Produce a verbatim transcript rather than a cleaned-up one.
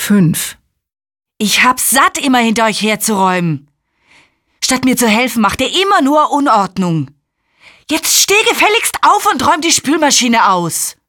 Fünf. Ich hab's satt, immer hinter euch herzuräumen. Statt mir zu helfen, macht ihr immer nur Unordnung. Jetzt steh gefälligst auf und räum die Spülmaschine aus.